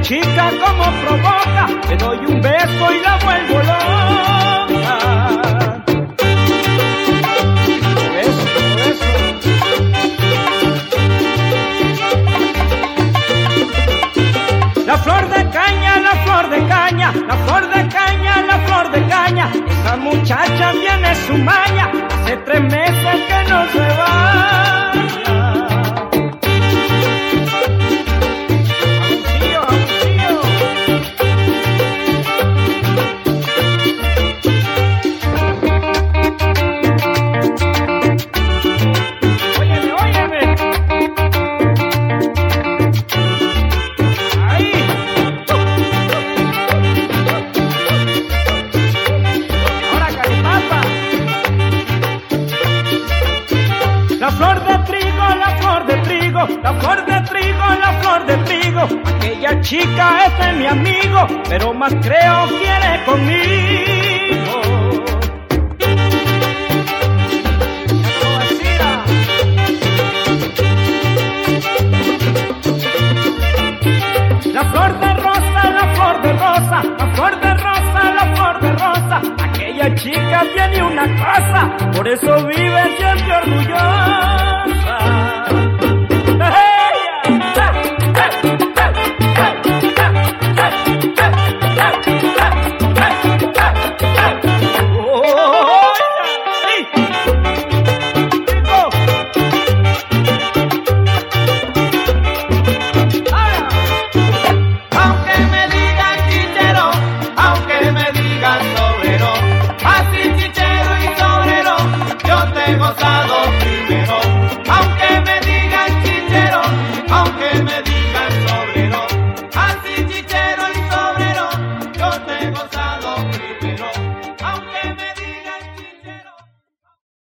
chica como provoca, le doy un beso y la vuelvo loca. Eso. La flor de caña, la flor de caña, la flor de caña, la flor de caña. Esa muchacha tiene su maña, hace 3 meses que no se va. La flor de trigo, la flor de trigo, la flor de trigo, la flor de trigo. Aquella chica es de mi amigo, pero más creo quiere conmigo. La flor de rosa, la flor de rosa, la flor de rosa, la flor de rosa. Aquella chica tiene una casa, por eso vive siempre orgullosa.